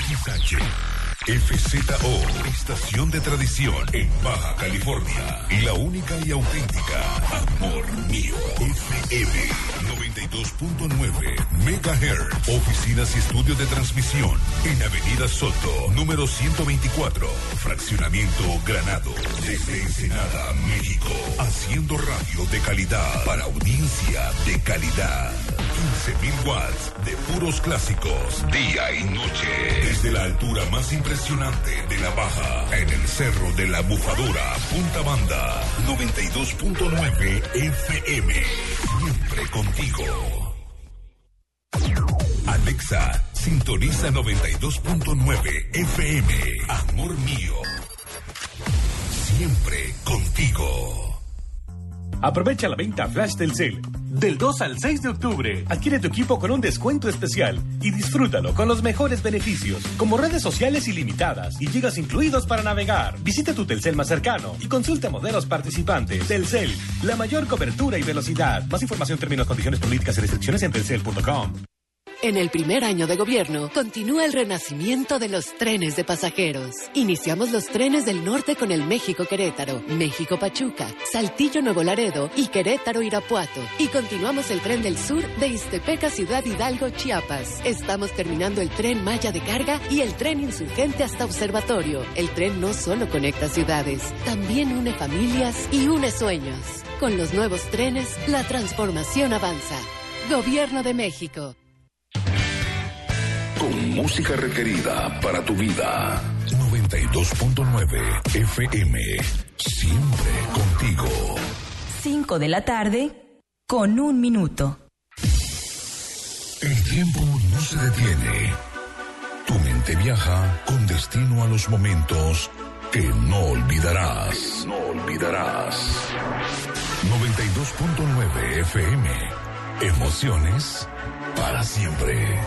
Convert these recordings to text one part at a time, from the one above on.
XH, FZO, estación de tradición en Baja California. La única y auténtica, Amor Mío, FM 92.9 MHz. Oficinas y estudios de transmisión en Avenida Soto, número 124, Fraccionamiento Granado. Desde Ensenada, México, haciendo radio de calidad para audiencia de calidad. 15.000 watts de puros clásicos, día y noche. Desde la altura más impresionante de la Baja, en el Cerro de la Bufadora, Punta Banda, 92.9 FM. Siempre contigo. Alexa, sintoniza 92.9 FM. Amor Mío. Siempre contigo. Aprovecha la venta flash Telcel del 2 al 6 de octubre. Adquiere tu equipo con un descuento especial y disfrútalo con los mejores beneficios, como redes sociales ilimitadas y gigas incluidos para navegar. Visita tu Telcel más cercano y consulta modelos participantes. Telcel, la mayor cobertura y velocidad. Más información, términos, condiciones, políticas y restricciones en telcel.com. En el primer año de gobierno, continúa el renacimiento de los trenes de pasajeros. Iniciamos los trenes del norte con el México-Querétaro, México-Pachuca, Saltillo-Nuevo Laredo y Querétaro-Irapuato. Y continuamos el tren del sur de Ixtepeca, Ciudad Hidalgo, Chiapas. Estamos terminando el tren Maya de carga y el tren insurgente hasta Observatorio. El tren no solo conecta ciudades, también une familias y une sueños. Con los nuevos trenes, la transformación avanza. Gobierno de México. Con música requerida para tu vida. 92.9 FM. Siempre contigo. 5 de la tarde, con 1 minuto. El tiempo no se detiene. Tu mente viaja con destino a los momentos que no olvidarás. 92.9 FM. Emociones para siempre.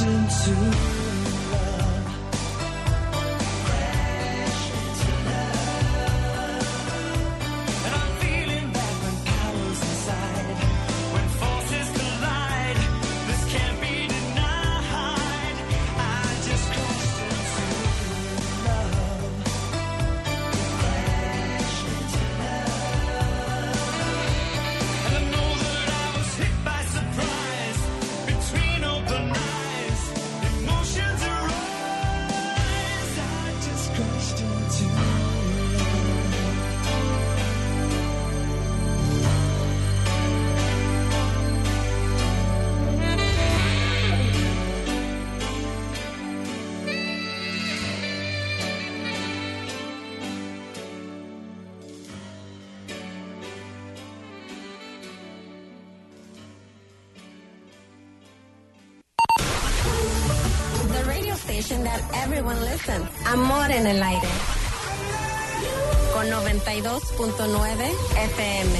into that everyone listens. Amor en el aire. Con 92.9 FM.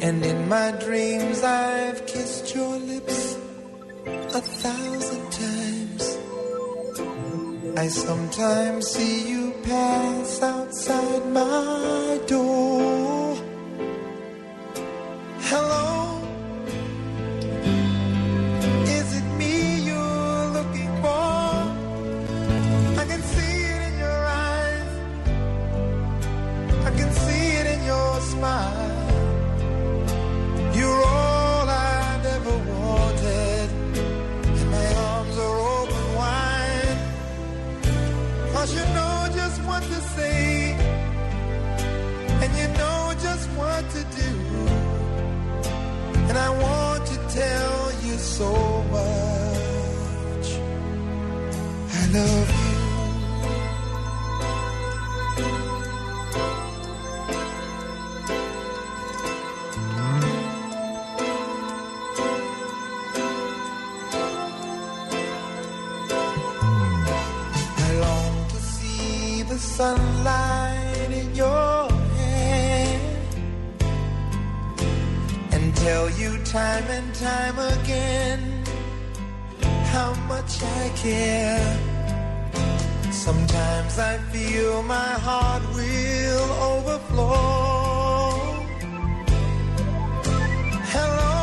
And in my dreams I've kissed your lips 1,000 times. I sometimes see you pass outside my door. Hello, is it me you're looking for? I can see it in your eyes, I can see it in your smile. You're all I've ever wanted, and my arms are open wide. 'Cause you know just what to say, and you know just what to do. And I want to tell you so much. I love you. Sunlight in your hair, and tell you time and time again how much I care. Sometimes I feel my heart will overflow. Hello,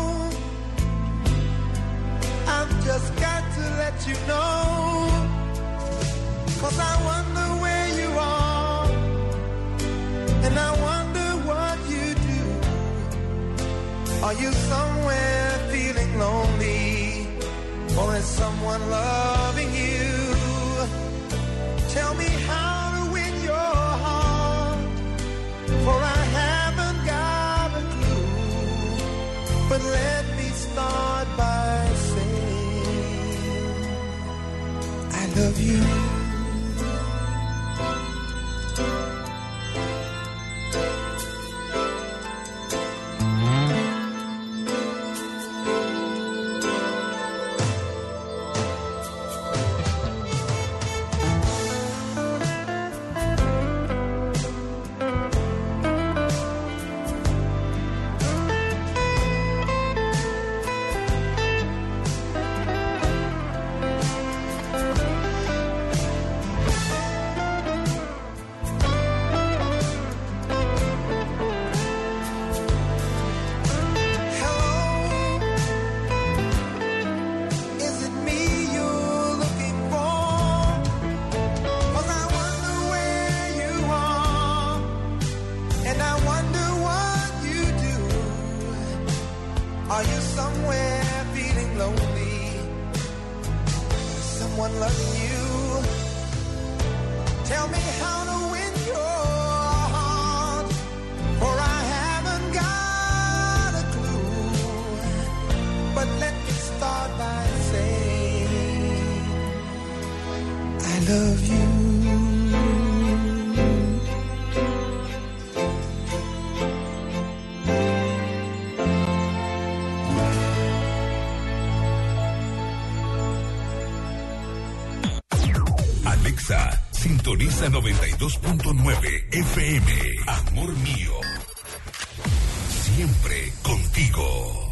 I've just got to let you know, 'cause I wonder where you are, and I wonder what you do. Are you somewhere feeling lonely, or is someone loving you? Tell me how to win your heart, for I haven't got a clue. But let me start by saying I love you. Are you somewhere feeling lonely? Is someone loving you? Tell me how to win your heart, for I haven't got a clue. But let me start by saying I love you. Sintoniza 92.9 FM. Amor mío. Siempre contigo.